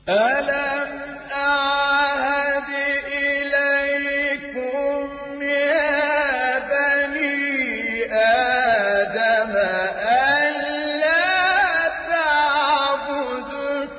ألم أعهد إليكم يا بني آدم ألا تعبدوا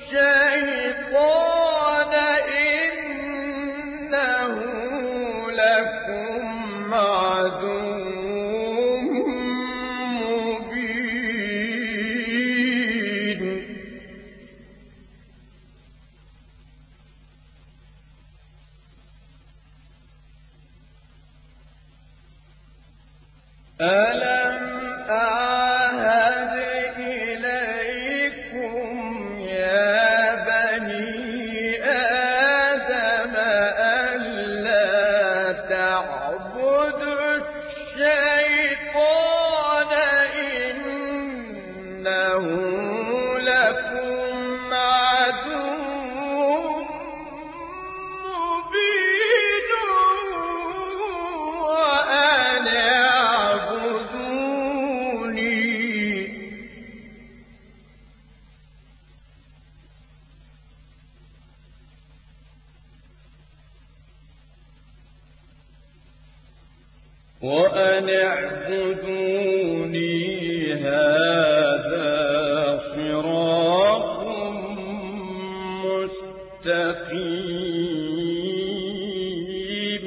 الشيطان إنه لكم عدو ألم أعهد إليكم يا بني آدم ألا تعبدوا الشيطان إنه لكم عدو مبين وأن اعبدوني هذا صراط مستقيم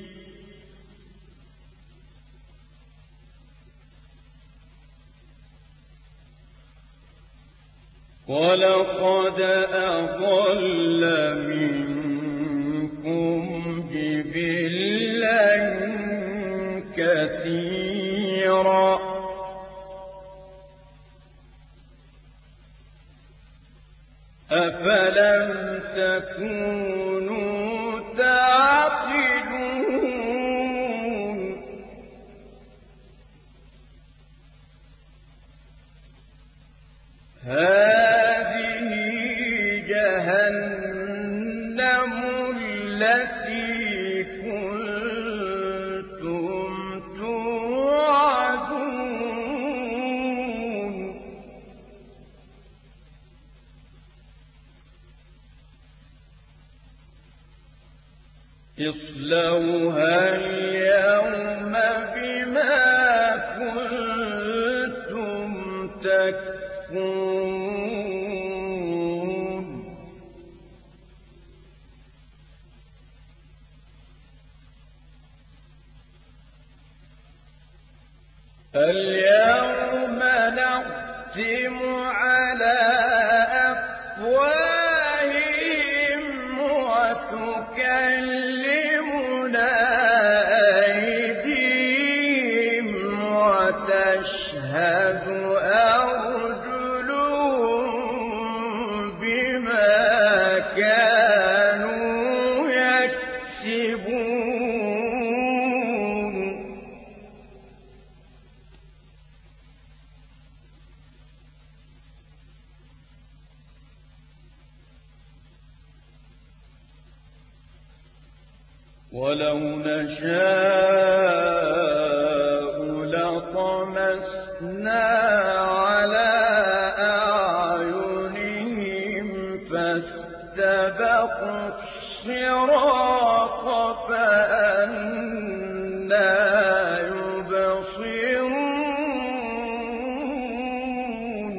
ولقد أضل منكم جبلا كثيرا أفلم تكونوا تعقلون هذه جهنم التي كنتم توعدون اصلوها اليوم بما كنتم تكفرون اليوم نختم على أفواههم وتكلمنا أيديهم وتشهد أرجلهم بما كانوا يكسبون ولو نشاء لطمسنا على أعينهم فاستبقوا الصراط فأنى يبصرون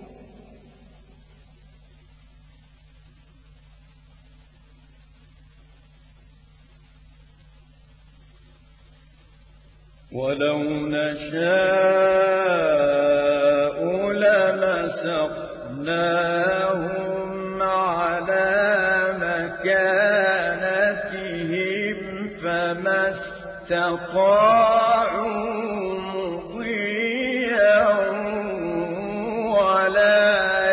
ولو نشاء لمسخناهم على مكانتهم فما استطاعوا مضيا ولا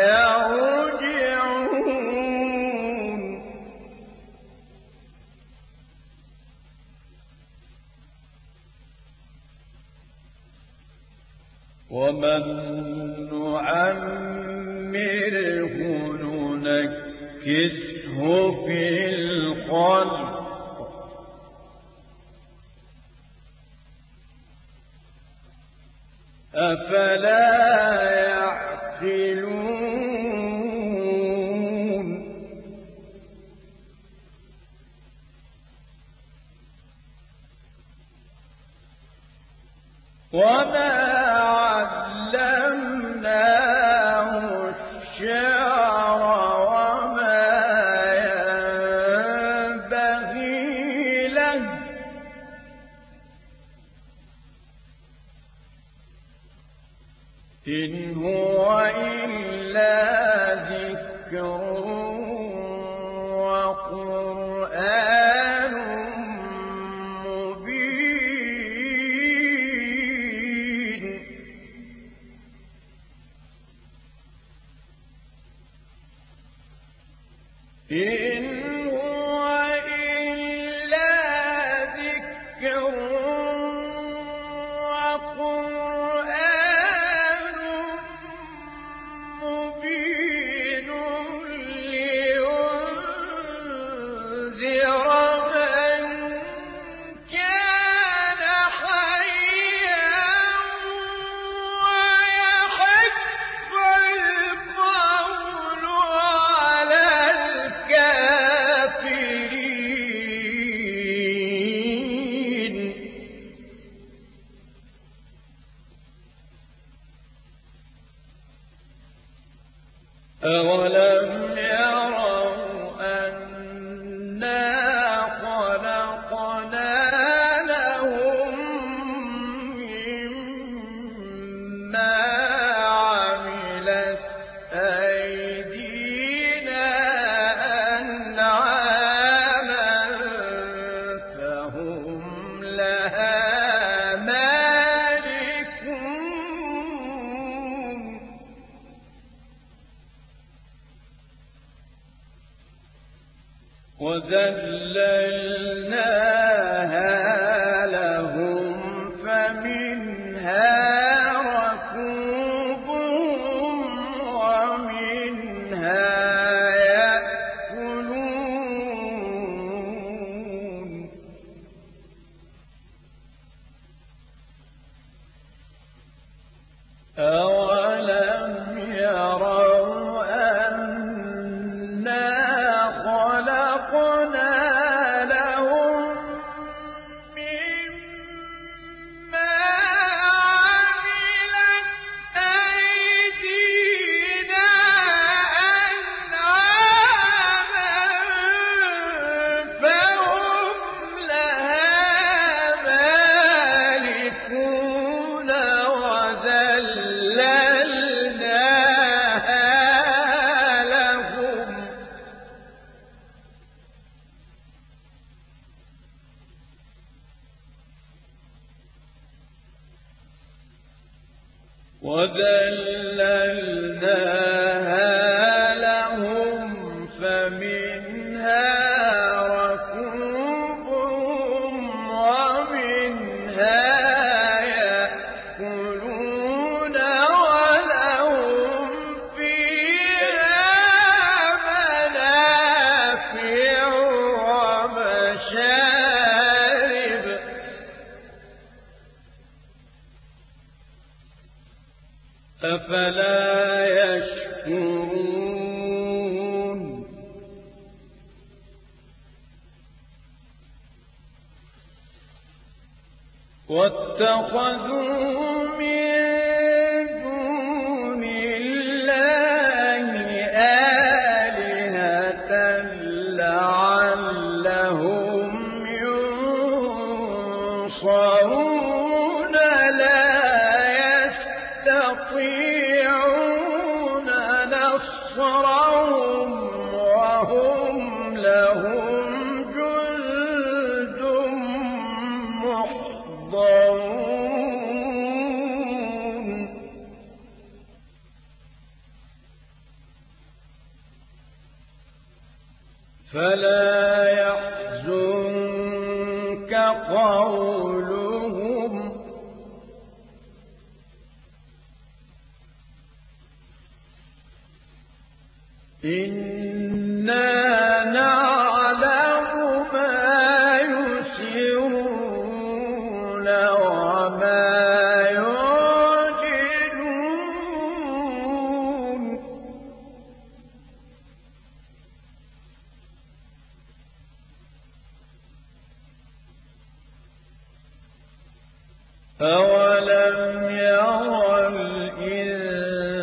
يرجعون ومن نعمره ننكسه في الخلق أفلا يعقلون الشعر وما ينبغي له إن هو إلا ذكر وقرآن مبين إن هو إلا ذكر وقرآن مبين لينذر من كان حيا ويحق القول على الكافرين أولم يروا أنا خلقنا لهم مما عملت أيدينا أنعاما فهم لها مالكون وذللناها لهم فمنها ركوبهم ومنها يأكلون أولم يروا أنا خلقنا لهم مما عملت أيدينا أنعاما فهم لها مالكون وذللناها لهم فمنها ركوبهم ومنها يأكلون ولهم فيها منافع ومشارب أفلا يشكرون واتخذوا من دون الله آلهة لعلهم ينصرون لا يستطيعون نصرهم وهم لهم جند محضرون فلا يحزنك قولهم إنا نعلم ما يسرون وما يعلنون أولم يرى الإنسان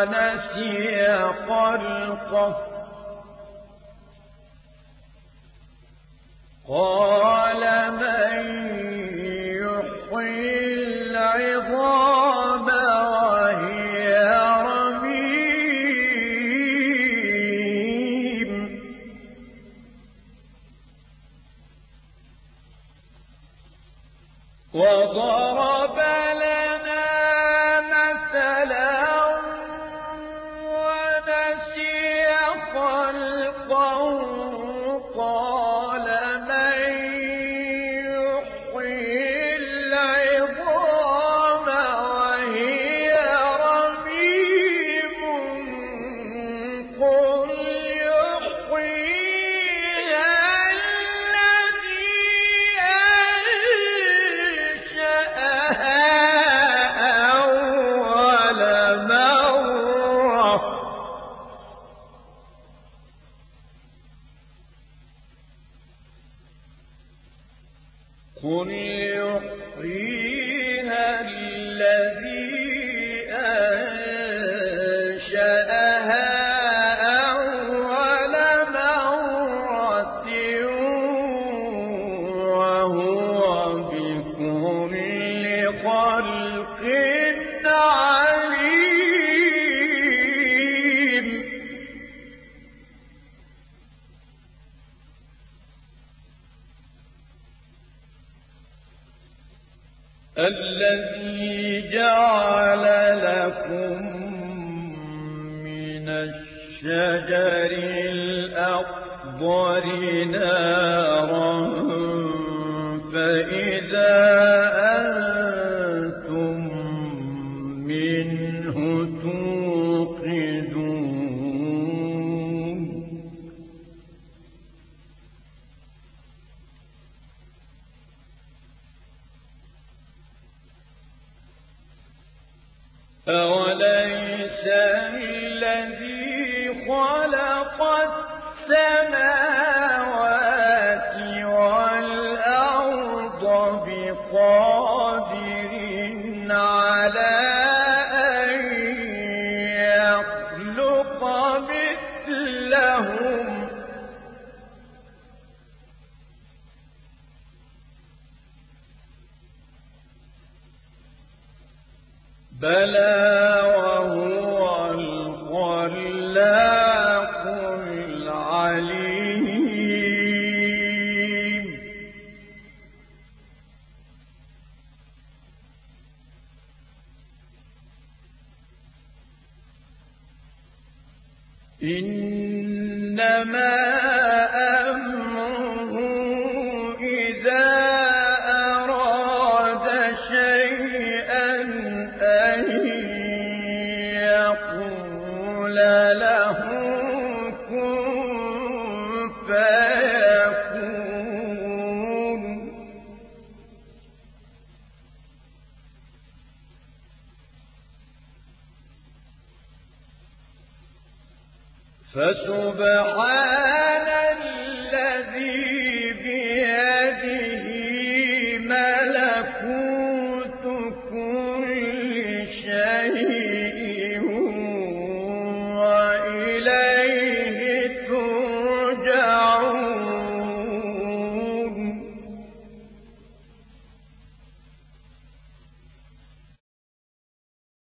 ونسي خلقه قال من يحيي العظام وهي رميم وضرب لنا مثلا ونسي خلقه قال من يحيي العظام وهي رميم قل يحييها الذي أنشأها أول مرة قل يحييها الذي أنشأها أول مرة وهو بكل خلق عليم الذي جعل لكم من الشجر الأخضر نارا فإذا أنتم منه توقدون أوليس الذي خلق السماوات والأرض بقادر على أن يخلق مثلهم بلى وهو الخلاق العليم إنما أمره إذا أراد شيئا أن يقول له كن فيكون فسبحان